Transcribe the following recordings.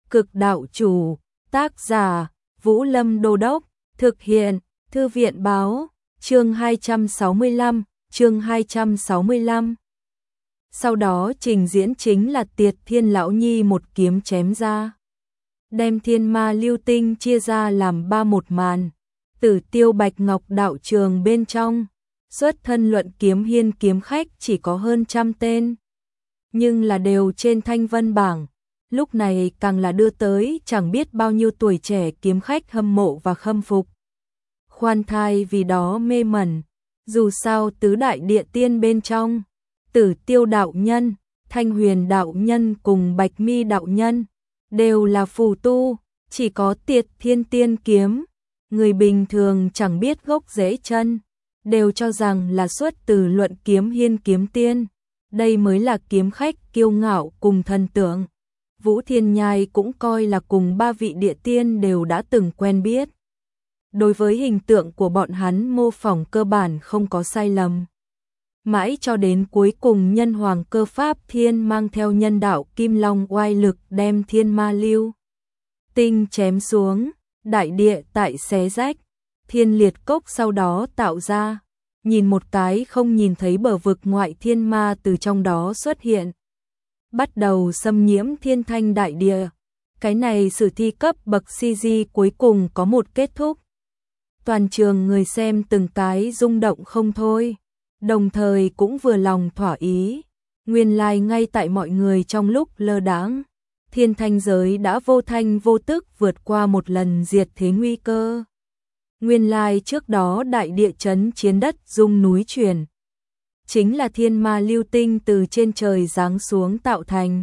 Cực đạo chủ, tác giả, Vũ Lâm Đô Đốc, thực hiện, Thư viện báo, chương 265, chương 265. Sau đó trình diễn chính là Tiệt Thiên Lão Nhi một kiếm chém ra. Đem thiên ma lưu tinh chia ra làm một màn. Tử Tiêu Bạch Ngọc đạo trường bên trong, xuất thân luận kiếm hiên kiếm khách chỉ có hơn 100 tên. Nhưng là đều trên thanh vân bảng. Lúc này càng là đưa tới chẳng biết bao nhiêu tuổi trẻ kiếm khách hâm mộ và khâm phục. Khoan thai vì đó mê mẩn, dù sao tứ đại địa tiên bên trong, Tử Tiêu đạo nhân, Thanh Huyền đạo nhân cùng Bạch Mi đạo nhân, đều là phù tu, chỉ có Tiệt Thiên tiên kiếm. Người bình thường chẳng biết gốc rễ chân, đều cho rằng là xuất từ luận kiếm hiên kiếm tiên. Đây mới là kiếm khách kiêu ngạo cùng thần tượng. Vũ Thiên Nhai cũng coi là cùng ba vị địa tiên đều đã từng quen biết. Đối với hình tượng của bọn hắn mô phỏng cơ bản không có sai lầm. Mãi cho đến cuối cùng nhân hoàng cơ pháp thiên mang theo nhân đạo kim long oai lực đem thiên ma lưu tinh chém xuống, đại địa tại xé rách, thiên liệt cốc sau đó tạo ra, nhìn một cái không nhìn thấy bờ vực ngoại thiên ma từ trong đó xuất hiện. Bắt đầu xâm nhiễm thiên thanh đại địa. Cái này sử thi cấp bậc CG cuối cùng có một kết thúc. Toàn trường người xem từng cái rung động không thôi, đồng thời cũng vừa lòng thỏa ý. Nguyên lai ngay tại mọi người trong lúc lơ đãng, thiên thanh giới đã vô thanh vô tức vượt qua một lần diệt thế nguy cơ. Nguyên lai trước đó đại địa chấn chiến đất rung núi chuyển, chính là thiên ma lưu tinh từ trên trời giáng xuống tạo thành.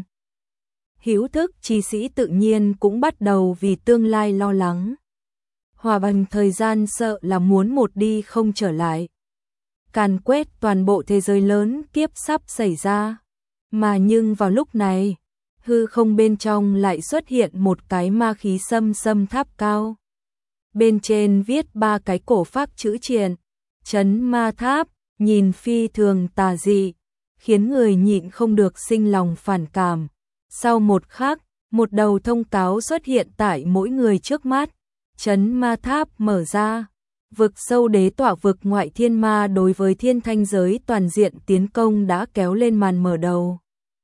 Hữu thức chi sĩ tự nhiên cũng bắt đầu vì tương lai lo lắng. Hòa bình thời gian sợ là muốn một đi không trở lại. Càn quét toàn bộ thế giới lớn kiếp sắp xảy ra. Mà nhưng vào lúc này, hư không bên trong lại xuất hiện một cái ma khí xâm tháp cao. Bên trên viết 3 cái cổ phác chữ triện, Trấn Ma Tháp, nhìn phi thường tà dị, khiến người nhịn không được sinh lòng phản cảm. Sau một khắc, một đầu thông cáo xuất hiện tại mỗi người trước mắt. Trấn Ma Tháp mở ra, vực sâu đế tỏa vực ngoại thiên ma đối với thiên thanh giới toàn diện tiến công đã kéo lên màn mở đầu.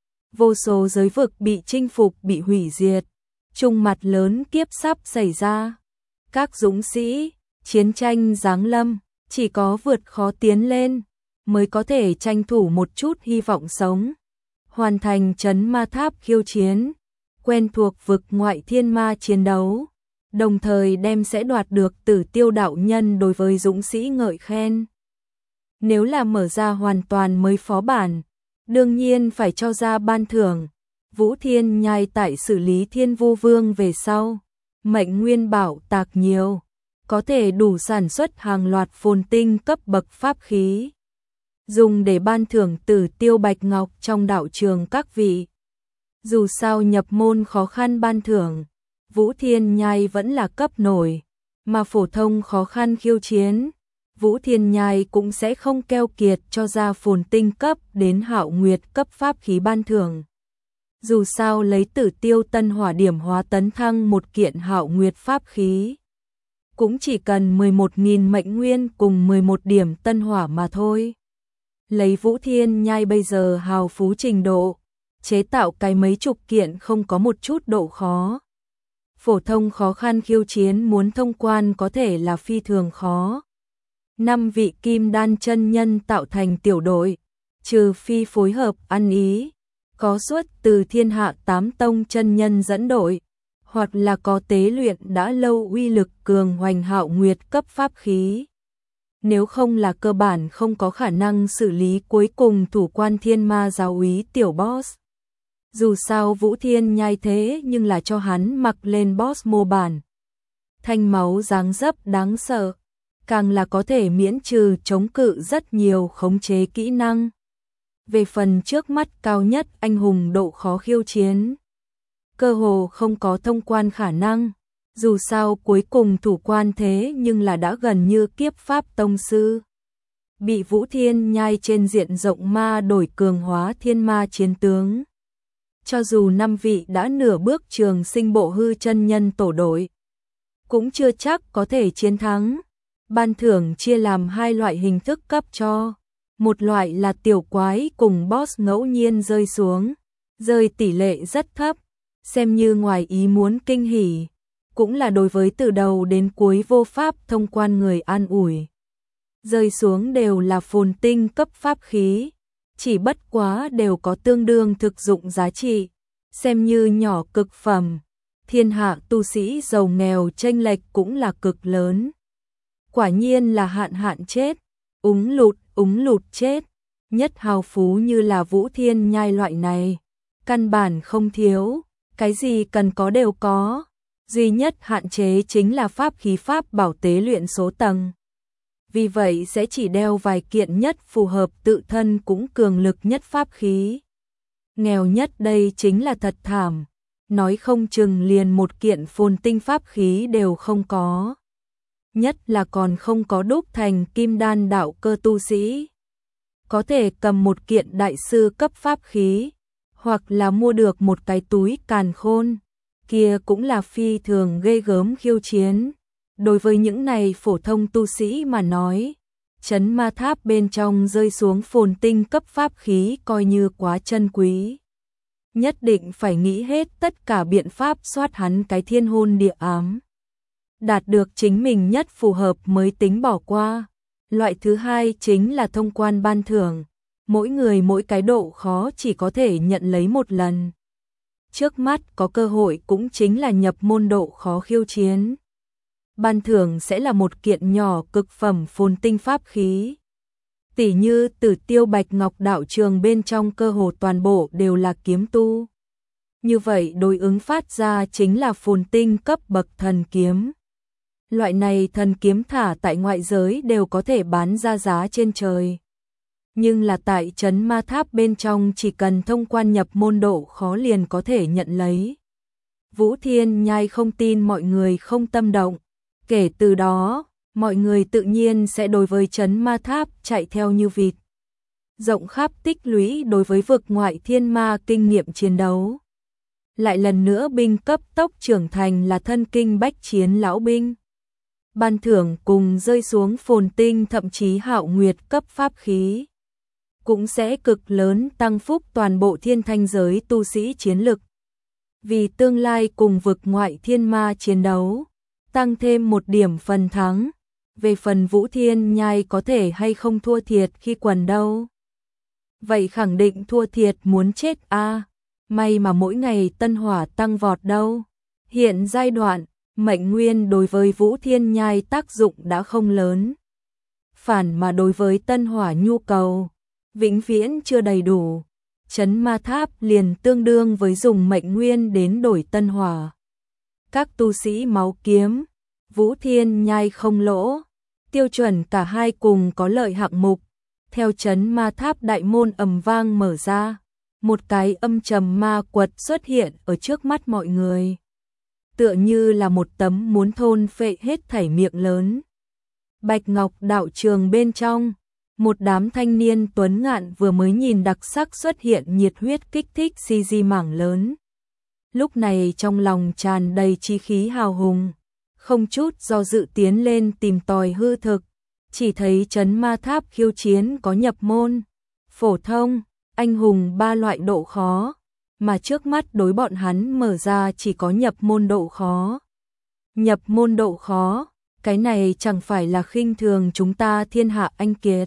Vô số giới vực bị chinh phục bị hủy diệt, trùng mặt lớn kiếp sắp xảy ra. Các dũng sĩ, chiến tranh giáng lâm, chỉ có vượt khó tiến lên, mới có thể tranh thủ một chút hy vọng sống. Hoàn thành Trấn Ma Tháp khiêu chiến, quen thuộc vực ngoại thiên ma chiến đấu, đồng thời đem sẽ đoạt được Tử Tiêu đạo nhân đối với dũng sĩ ngợi khen. Nếu là mở ra hoàn toàn mới phó bản, đương nhiên phải cho ra ban thưởng. Vũ Thiên Nhai tại xử lý Thiên Vu Vương về sau, mệnh nguyên bảo tạc nhiều, có thể đủ sản xuất hàng loạt phồn tinh cấp bậc pháp khí, dùng để ban thưởng Tử Tiêu Bạch Ngọc trong đạo trường các vị. Dù sao nhập môn khó khăn ban thưởng, Vũ Thiên Nhai vẫn là cấp nổi, mà phổ thông khó khăn khiêu chiến, Vũ Thiên Nhai cũng sẽ không keo kiệt cho ra phồn tinh cấp đến Hạo Nguyệt cấp pháp khí ban thưởng. Dù sao lấy Tử Tiêu tân hỏa điểm hóa tấn thăng một kiện Hạo Nguyệt pháp khí, cũng chỉ cần 11.000 mệnh nguyên cùng 11 điểm tân hỏa mà thôi. Lấy Vũ Thiên Nhai bây giờ hào phú trình độ, chế tạo cái mấy chục kiện không có một chút độ khó. Phổ thông khó khăn khiêu chiến muốn thông quan có thể là phi thường khó. 5 vị kim đan chân nhân tạo thành tiểu đội, trừ phi phối hợp ăn ý, có xuất từ thiên hạ 8 tông chân nhân dẫn đội, hoặc là có tế luyện đã lâu uy lực cường hoành Hạo Nguyệt cấp pháp khí. Nếu không là cơ bản không có khả năng xử lý cuối cùng thủ quan thiên ma giáo úy tiểu boss. Dù sao Vũ Thiên Nhai thế nhưng là cho hắn mặc lên boss mô bản. Thanh máu dáng dấp đáng sợ, càng là có thể miễn trừ chống cự rất nhiều khống chế kỹ năng. Về phần trước mắt cao nhất anh hùng độ khó khiêu chiến, cơ hồ không có thông quan khả năng. Dù sao cuối cùng thủ quan thế nhưng là đã gần như kiếp pháp tông sư. Bị Vũ Thiên Nhai trên diện rộng ma đổi cường hóa thiên ma chiến tướng. cho dù 5 vị đã nửa bước trường sinh bộ hư chân nhân tổ đội, cũng chưa chắc có thể chiến thắng. Ban thưởng chia làm 2 loại hình thức cấp cho. Một loại là tiểu quái cùng boss ngẫu nhiên rơi xuống, rơi tỷ lệ rất thấp, xem như ngoài ý muốn kinh hỉ, cũng là đối với từ đầu đến cuối vô pháp thông quan người an ủi. Rơi xuống đều là phồn tinh cấp pháp khí, chỉ bất quá đều có tương đương thực dụng giá trị, xem như nhỏ cực phẩm. Thiên hạ tu sĩ giàu nghèo chênh lệch cũng là cực lớn. Quả nhiên là hạn chết, úng lụt chết. Nhất hào phú như là Vũ Thiên Nhai loại này, căn bản không thiếu, cái gì cần có đều có. Duy nhất hạn chế chính là pháp khí pháp bảo tế luyện số tầng. Vì vậy sẽ chỉ đeo vài kiện nhất phù hợp tự thân cũng cường lực nhất pháp khí. Nghèo nhất đây chính là thật thảm, nói không chừng liền một kiện phồn tinh pháp khí đều không có. Nhất là còn không có đúc thành kim đan đạo cơ tu sĩ. Có thể cầm một kiện đại sư cấp pháp khí, hoặc là mua được một cái túi càn khôn, kia cũng là phi thường ghê gớm khiêu chiến. Đối với những này phổ thông tu sĩ mà nói, trấn ma tháp bên trong rơi xuống phồn tinh cấp pháp khí coi như quá chân quý. Nhất định phải nghĩ hết tất cả biện pháp soát hắn cái thiên hôn địa ám. Đạt được chính mình nhất phù hợp mới tính bỏ qua. Loại thứ hai chính là thông quan ban thưởng. Mỗi người mỗi cái độ khó chỉ có thể nhận lấy một lần. Trước mắt có cơ hội cũng chính là nhập môn độ khó khiêu chiến. Ban thưởng sẽ là một kiện nhỏ cực phẩm phồn tinh pháp khí. Tỉ như Tử Tiêu Bạch Ngọc đạo trường bên trong cơ hồ toàn bộ đều là kiếm tu. Như vậy đối ứng phát ra chính là phồn tinh cấp bậc thần kiếm. Loại này thần kiếm thả tại ngoại giới đều có thể bán ra giá trên trời. Nhưng là tại trấn ma tháp bên trong chỉ cần thông quan nhập môn độ khó liền có thể nhận lấy. Vũ Thiên Nhai không tin mọi người không tâm động. Kể từ đó, mọi người tự nhiên sẽ đối với trấn ma tháp chạy theo như vịt. Rộng khắp tích lũy đối với vực ngoại thiên ma kinh nghiệm chiến đấu. Lại lần nữa binh cấp tốc trưởng thành là thân kinh bách chiến lão binh. Ban thưởng cùng rơi xuống phồn tinh thậm chí hạo nguyệt cấp pháp khí. Cũng sẽ cực lớn tăng phúc toàn bộ thiên thanh giới tu sĩ chiến lực. Vì tương lai cùng vực ngoại thiên ma chiến đấu, tăng thêm một điểm phần thắng. Về phần Vũ Thiên Nhai có thể hay không thua thiệt khi quần đâu. Vậy khẳng định thua thiệt muốn chết a. May mà mỗi ngày tân hỏa tăng vọt đâu. Hiện giai đoạn, mệnh nguyên đối với Vũ Thiên Nhai tác dụng đã không lớn. Phản mà đối với tân hỏa nhu cầu, vĩnh viễn chưa đầy đủ. Trấn ma tháp liền tương đương với dùng mệnh nguyên đến đổi tân hỏa. Các tu sĩ máu kiếm, Vũ Thiên Nhai không lỗ. Tiêu chuẩn cả hai cùng có lợi hạng mục. Theo trấn ma tháp đại môn ầm vang mở ra, một cái âm trầm ma quật xuất hiện ở trước mắt mọi người. Tựa như là một tấm muốn thôn phệ hết thảy miệng lớn. Bạch Ngọc đạo trường bên trong, một đám thanh niên tuấn ngạn vừa mới nhìn đặc sắc xuất hiện nhiệt huyết kích thích CG mảng lớn. Lúc này trong lòng tràn đầy chí khí hào hùng, không chút do dự tiến lên tìm tòi hư thực. Chỉ thấy trấn ma tháp khiêu chiến có nhập môn, phổ thông, anh hùng 3 loại độ khó, mà trước mắt đối bọn hắn mở ra chỉ có nhập môn độ khó. Nhập môn độ khó, cái này chẳng phải là khinh thường chúng ta thiên hạ anh kiệt.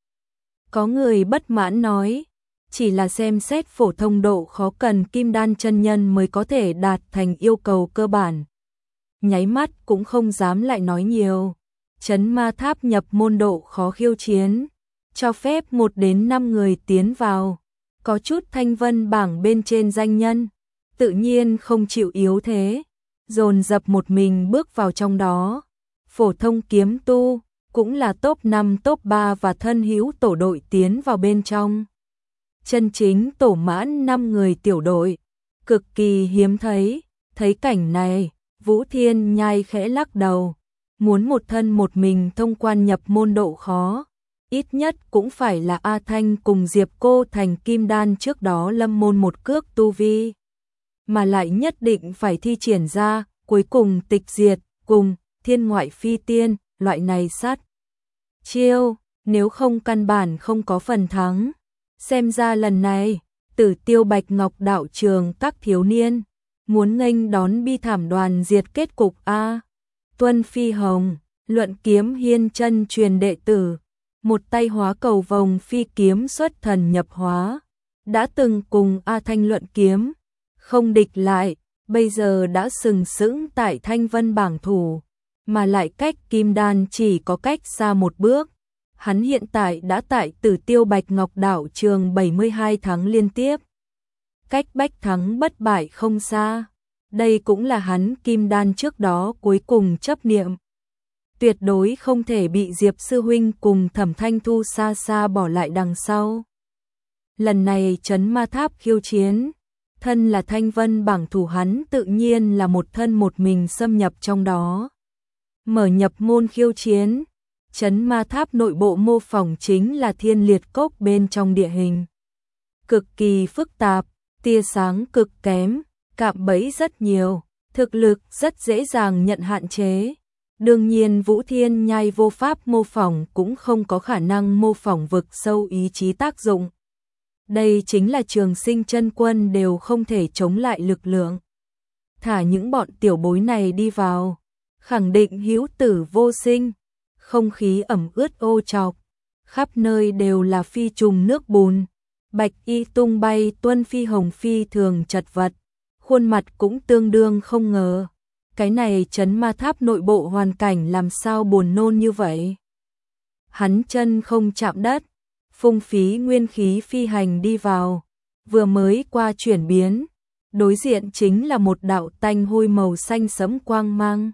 Có người bất mãn nói, chỉ là xem xét phổ thông độ khó cần kim đan chân nhân mới có thể đạt thành yêu cầu cơ bản. Nháy mắt cũng không dám lại nói nhiều. Trấn ma tháp nhập môn độ khó khiêu chiến, cho phép 1 đến 5 người tiến vào. Có chút thanh vân bảng bên trên danh nhân, tự nhiên không chịu yếu thế, dồn dập một mình bước vào trong đó. Phổ thông kiếm tu, cũng là top 5 top 3 và thân hữu tổ đội tiến vào bên trong. Chân chính tổ mãn 5 người tiểu đội, cực kỳ hiếm thấy. Thấy cảnh này, Vũ Thiên Nhai khẽ lắc đầu, muốn một thân một mình thông quan nhập môn độ khó, ít nhất cũng phải là A Thanh cùng Diệp Cô thành kim đan trước đó lâm môn một cước tu vi, mà lại nhất định phải thi triển ra, cuối cùng tịch diệt, cùng thiên ngoại phi tiên, loại này sát chiêu, nếu không căn bản không có phần thắng. Xem ra lần này, Tử Tiêu Bạch Ngọc đạo trường các thiếu niên, muốn nghênh đón bi thảm đoàn diệt kết cục A. Tuân Phi Hồng, luận kiếm hiên chân truyền đệ tử, một tay hóa cầu vồng phi kiếm xuất thần nhập hóa, đã từng cùng A Thanh luận kiếm, không địch lại, bây giờ đã sừng sững tại Thanh Vân bảng thủ, mà lại cách kim đan chỉ có cách xa một bước. Hắn hiện tại đã tại Tử Tiêu Bạch Ngọc đạo trường 72 tháng liên tiếp, cách bách thắng bất bại không xa. Đây cũng là hắn kim đan trước đó cuối cùng chấp niệm. Tuyệt đối không thể bị Diệp sư huynh cùng Thẩm Thanh Thu xa xa bỏ lại đằng sau. Lần này trấn ma tháp khiêu chiến, thân là Thanh Vân bảng thủ hắn tự nhiên là một thân một mình xâm nhập trong đó. Mở nhập môn khiêu chiến, trấn ma tháp nội bộ mô phỏng chính là thiên liệt cốc bên trong địa hình. Cực kỳ phức tạp, tia sáng cực kém, cạm bẫy rất nhiều, thực lực rất dễ dàng nhận hạn chế. Đương nhiên Vũ Thiên Nhai vô pháp mô phỏng cũng không có khả năng mô phỏng vực sâu ý chí tác dụng. Đây chính là Trường Sinh chân quân đều không thể chống lại lực lượng. Thả những bọn tiểu bối này đi vào, khẳng định hữu tử vô sinh, không khí ẩm ướt ô trọc, khắp nơi đều là phi trùng nước bùn, bạch y tung bay. Tuân Phi Hồng phi thường chật vật, khuôn mặt cũng tương đương không ngờ. Cái này trấn ma tháp nội bộ hoàn cảnh làm sao buồn nôn như vậy. Hắn chân không chạm đất, phung phí nguyên khí phi hành đi vào, vừa mới qua chuyển biến, đối diện chính là một đạo tanh hôi màu xanh sẫm quang mang.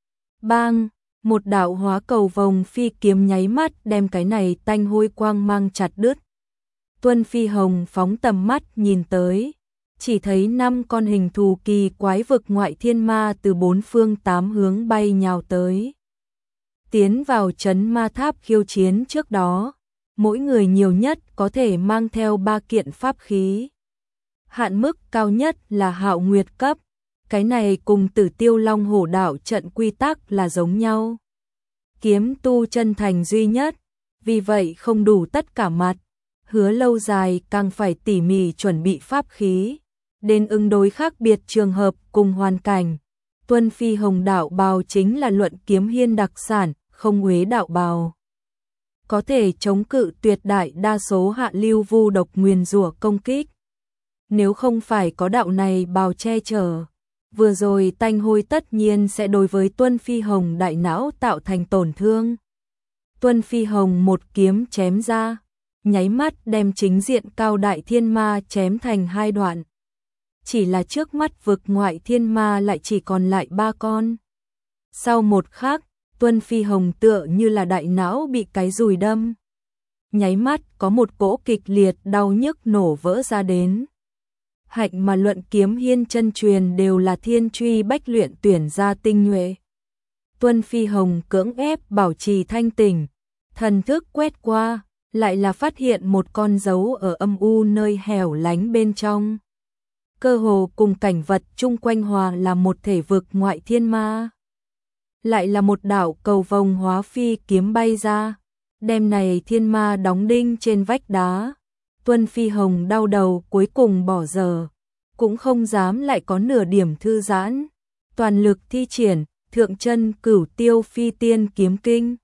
Bang, một đạo hóa cầu vồng phi kiếm nháy mắt đem cái này tanh hôi quang mang chặt đứt. Tuân Phi Hồng phóng tầm mắt nhìn tới, chỉ thấy 5 con hình thù kỳ quái vực ngoại thiên ma từ 4 phương 8 hướng bay nhào tới. Tiến vào trấn ma tháp khiêu chiến trước đó, mỗi người nhiều nhất có thể mang theo 3 kiện pháp khí. Hạn mức cao nhất là Hạo Nguyệt cấp, cái này cùng Tử Tiêu Long Hổ đạo trận quy tắc là giống nhau. Kiếm tu chân thành duy nhất, vì vậy không đủ tất cả mặt, hứa lâu dài càng phải tỉ mỉ chuẩn bị pháp khí, đến ứng đối khác biệt trường hợp cùng hoàn cảnh. Tuân Phi Hồng đạo bào chính là luận kiếm hiên đặc sản, không uế đạo bào. Có thể chống cự tuyệt đại đa số hạ lưu vu độc nguyền rủa công kích. Nếu không phải có đạo này bào che chở, vừa rồi tanh hôi tất nhiên sẽ đối với Tuân Phi Hồng đại não tạo thành tổn thương. Tuân Phi Hồng một kiếm chém ra, nháy mắt đem chính diện cao đại thiên ma chém thành 2 đoạn. Chỉ là trước mắt vực ngoại thiên ma lại chỉ còn lại 3 con. Sau một khắc, Tuân Phi Hồng tựa như là đại não bị cái dùi đâm. Nháy mắt có một cỗ kịch liệt đau nhức nổ vỡ ra đến. Hạnh mà luận kiếm hiên chân truyền đều là thiên truy bách luyện tuyển ra tinh nhuệ. Tuân Phi Hồng cưỡng ép bảo trì thanh tỉnh, thần thức quét qua, lại là phát hiện một con dấu ở âm u nơi hẻo lánh bên trong. Cơ hồ cùng cảnh vật chung quanh hòa là một thể vực ngoại thiên ma. Lại là một đạo cầu vồng hóa phi kiếm bay ra, đem này thiên ma đóng đinh trên vách đá. Tuân Phi Hồng đau đầu cuối cùng bỏ giờ, cũng không dám lại có nửa điểm thư giãn, toàn lực thi triển Thượng Chân Cửu Tiêu Phi Tiên kiếm kinh,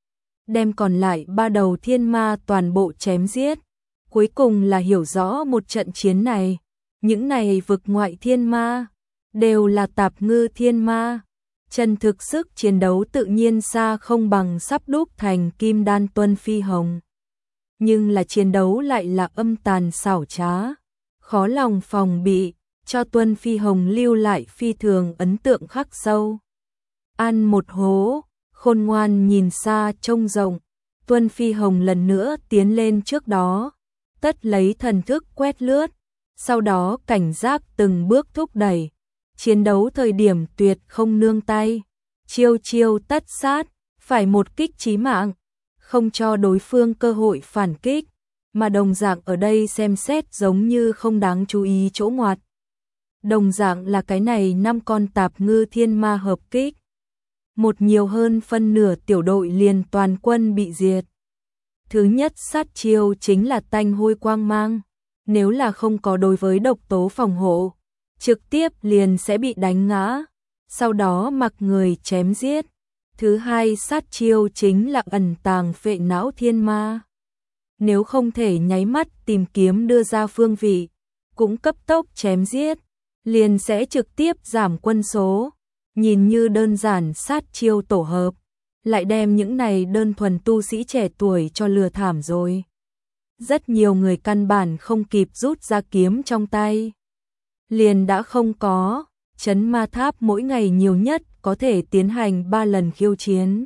đem còn lại 3 đầu thiên ma toàn bộ chém giết. Cuối cùng là hiểu rõ một trận chiến này, những này vực ngoại thiên ma đều là tạp ngư thiên ma, chân thực sức chiến đấu tự nhiên xa không bằng sắp đúc thành kim đan Tuân Phi Hồng. Nhưng là chiến đấu lại là âm tàn xảo trá, khó lòng phòng bị, cho Tuân Phi Hồng lưu lại phi thường ấn tượng khắc sâu. Ăn một hố, khôn ngoan nhìn xa trông rộng, Tuân Phi Hồng lần nữa tiến lên trước đó, tất lấy thần thức quét lướt, sau đó cảnh giác từng bước thúc đẩy, chiến đấu thời điểm tuyệt không nương tay, chiêu chiêu tất sát, phải một kích chí mạng. không cho đối phương cơ hội phản kích, mà đồng dạng ở đây xem xét giống như không đáng chú ý chỗ ngoặt. Đồng dạng là cái này 5 con tạp ngư thiên ma hợp kích. Một nhiều hơn phân nửa tiểu đội liền toàn quân bị diệt. Thứ nhất sát chiêu chính là tanh hôi quang mang. Nếu là không có đối với độc tố phòng hộ, trực tiếp liền sẽ bị đánh ngã, sau đó mặc người chém giết. Thứ hai sát chiêu chính là ẩn tàng phệ não thiên ma. Nếu không thể nháy mắt tìm kiếm đưa ra phương vị, cũng cấp tốc chém giết, liền sẽ trực tiếp giảm quân số. Nhìn như đơn giản sát chiêu tổ hợp, lại đem những này đơn thuần tu sĩ trẻ tuổi cho lừa thảm rồi. Rất nhiều người căn bản không kịp rút ra kiếm trong tay, liền đã không có. Trấn ma tháp mỗi ngày nhiều nhất có thể tiến hành 3 lần khiêu chiến.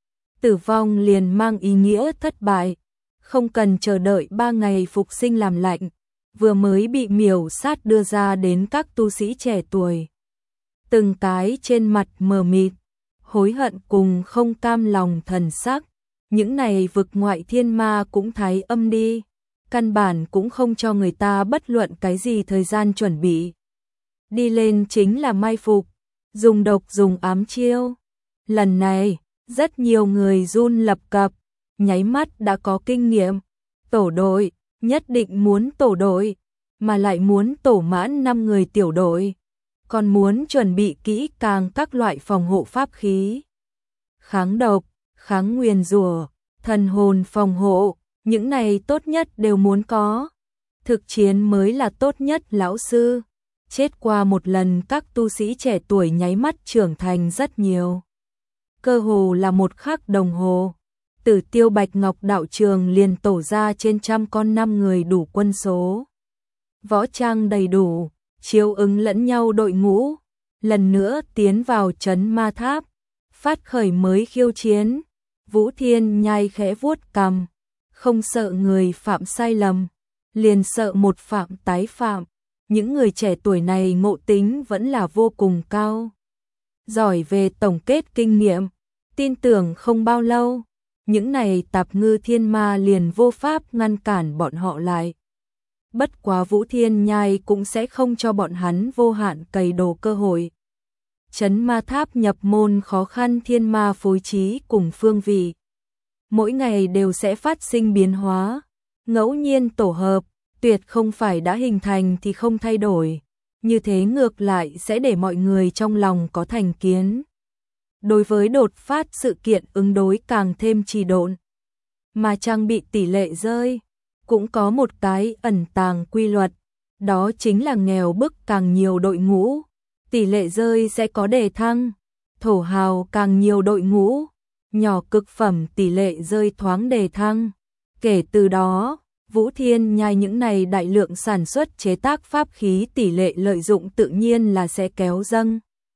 Tử vong liền mang ý nghĩa thất bại, không cần chờ đợi 3 ngày phục sinh làm lạnh, vừa mới bị miểu sát đưa ra đến các tu sĩ trẻ tuổi. Từng cái trên mặt mờ mịt, hối hận cùng không cam lòng thần sắc, những này vực ngoại thiên ma cũng thái âm đi, căn bản cũng không cho người ta bất luận cái gì thời gian chuẩn bị. Đi lên chính là mai phục, dùng độc dùng ám chiêu. Lần này, rất nhiều người run lập cập, nháy mắt đã có kinh nghiệm. Tổ đội, nhất định muốn tổ đội, mà lại muốn tổ mãn 5 người tiểu đội. Còn muốn chuẩn bị kỹ càng các loại phòng hộ pháp khí. Kháng độc, kháng nguyền rủa, thần hồn phòng hộ, những này tốt nhất đều muốn có. Thực chiến mới là tốt nhất lão sư. Chết qua một lần các tu sĩ trẻ tuổi nháy mắt trưởng thành rất nhiều. Cơ hồ là một khắc đồng hồ. Tử Tiêu Bạch Ngọc đạo trường liền tổ ra trên 100 con 5 người đủ quân số. Võ trang đầy đủ, chiếu ứng lẫn nhau đội ngũ. Lần nữa tiến vào trấn ma tháp. Phát khởi mới khiêu chiến. Vũ Thiên Nhai khẽ vuốt cằm. Không sợ người phạm sai lầm, liền sợ một phạm tái phạm. Những người trẻ tuổi này ngộ tính vẫn là vô cùng cao. Giỏi về tổng kết kinh nghiệm, tin tưởng không bao lâu, những này tạp ngư thiên ma liền vô pháp ngăn cản bọn họ lại. Bất quá Vũ Thiên Nhai cũng sẽ không cho bọn hắn vô hạn cày đồ cơ hội. Trấn ma tháp nhập môn khó khăn thiên ma phối trí cùng phương vị. Mỗi ngày đều sẽ phát sinh biến hóa, ngẫu nhiên tổ hợp, tuyệt không phải đã hình thành thì không thay đổi. Như thế ngược lại sẽ để mọi người trong lòng có thành kiến. Đối với đột phát sự kiện ứng đối càng thêm trì độn. Mà trang bị tỷ lệ rơi, cũng có một cái ẩn tàng quy luật. Đó chính là nghèo bức càng nhiều đội ngũ, tỷ lệ rơi sẽ có đề thăng. Thổ hào càng nhiều đội ngũ, nhỏ cực phẩm tỷ lệ rơi thoáng đề thăng. Kể từ đó, Vũ Thiên Nhai những này đại lượng sản xuất chế tác pháp khí tỷ lệ lợi dụng tự nhiên là sẽ kéo dâng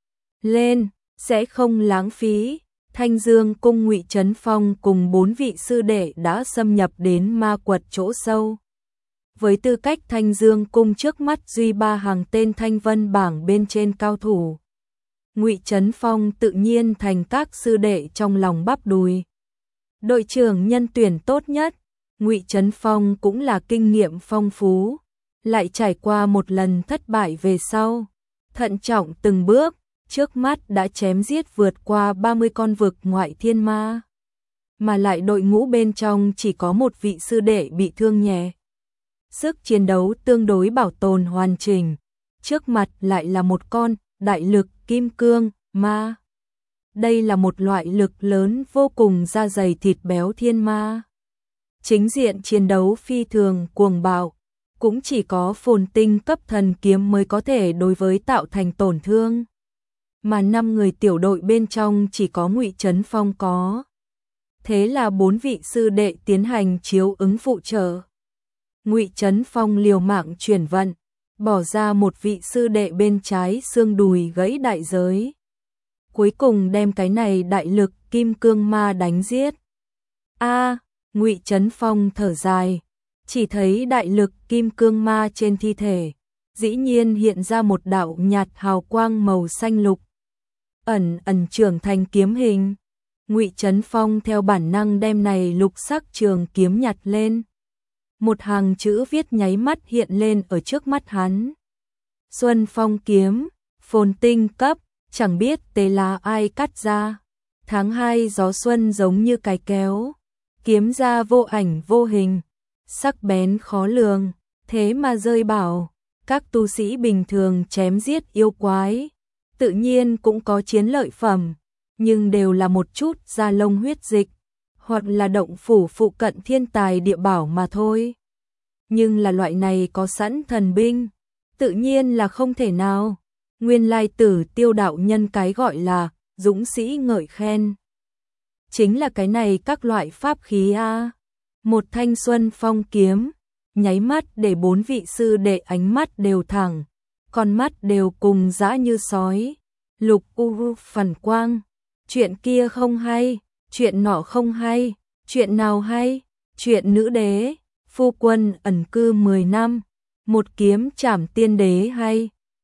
lên, sẽ không lãng phí. Thanh Dương cung Ngụy Trấn Phong cùng 4 vị sư đệ đã xâm nhập đến ma quật chỗ sâu. Với tư cách Thanh Dương cung trước mắt duy 3 hàng tên thanh vân bảng bên trên cao thủ, Ngụy Trấn Phong tự nhiên thành các sư đệ trong lòng bắp đùi. Đội trưởng nhân tuyển tốt nhất, Ngụy Trấn Phong cũng là kinh nghiệm phong phú, lại trải qua một lần thất bại về sau, thận trọng từng bước, trước mắt đã chém giết vượt qua 30 con vực ngoại thiên ma. Mà lại đội ngũ bên trong chỉ có một vị sư đệ bị thương nhẹ. Sức chiến đấu tương đối bảo tồn hoàn chỉnh, trước mặt lại là một con đại lực kim cương ma. Đây là một loại lực lớn vô cùng da dày thịt béo thiên ma. Chính diện chiến đấu phi thường cuồng bạo, cũng chỉ có phồn tinh cấp thần kiếm mới có thể đối với tạo thành tổn thương. Mà 5 người tiểu đội bên trong chỉ có Ngụy Trấn Phong có. Thế là 4 vị sư đệ tiến hành chiếu ứng phụ trợ. Ngụy Trấn Phong liều mạng chuyển vận, bỏ ra một vị sư đệ bên trái xương đùi gãy đại giới. Cuối cùng đem cái này đại lực kim cương ma đánh giết. Ngụy Trấn Phong thở dài, chỉ thấy đại lực kim cương ma trên thi thể, dĩ nhiên hiện ra một đạo nhạt hào quang màu xanh lục, ẩn ẩn trưởng thành kiếm hình. Ngụy Trấn Phong theo bản năng đem này lục sắc trường kiếm nhặt lên. Một hàng chữ viết nháy mắt hiện lên ở trước mắt hắn. Xuân Phong kiếm, phồn tinh cấp, chẳng biết tề là ai cắt ra. Tháng 2 gió xuân giống như cái kéo, kiếm ra vô ảnh vô hình, sắc bén khó lường, thế mà rơi bảo, các tu sĩ bình thường chém giết yêu quái, tự nhiên cũng có chiến lợi phẩm, nhưng đều là một chút da lông huyết dịch, hoặc là động phủ phụ cận thiên tài địa bảo mà thôi. Nhưng là loại này có sẵn thần binh, tự nhiên là không thể nào. Nguyên lai Tử Tiêu đạo nhân cái gọi là dũng sĩ ngợi khen, chính là cái này các loại pháp khí a. Một thanh Xuân Phong kiếm, nháy mắt để 4 vị sư đệ ánh mắt đều thẳng, con mắt đều cùng dã như sói. Lục u phản quang, chuyện kia không hay, chuyện nọ không hay, chuyện nào hay? Chuyện nữ đế, phu quân ẩn cư 10 năm, một kiếm trảm tiên đế hay,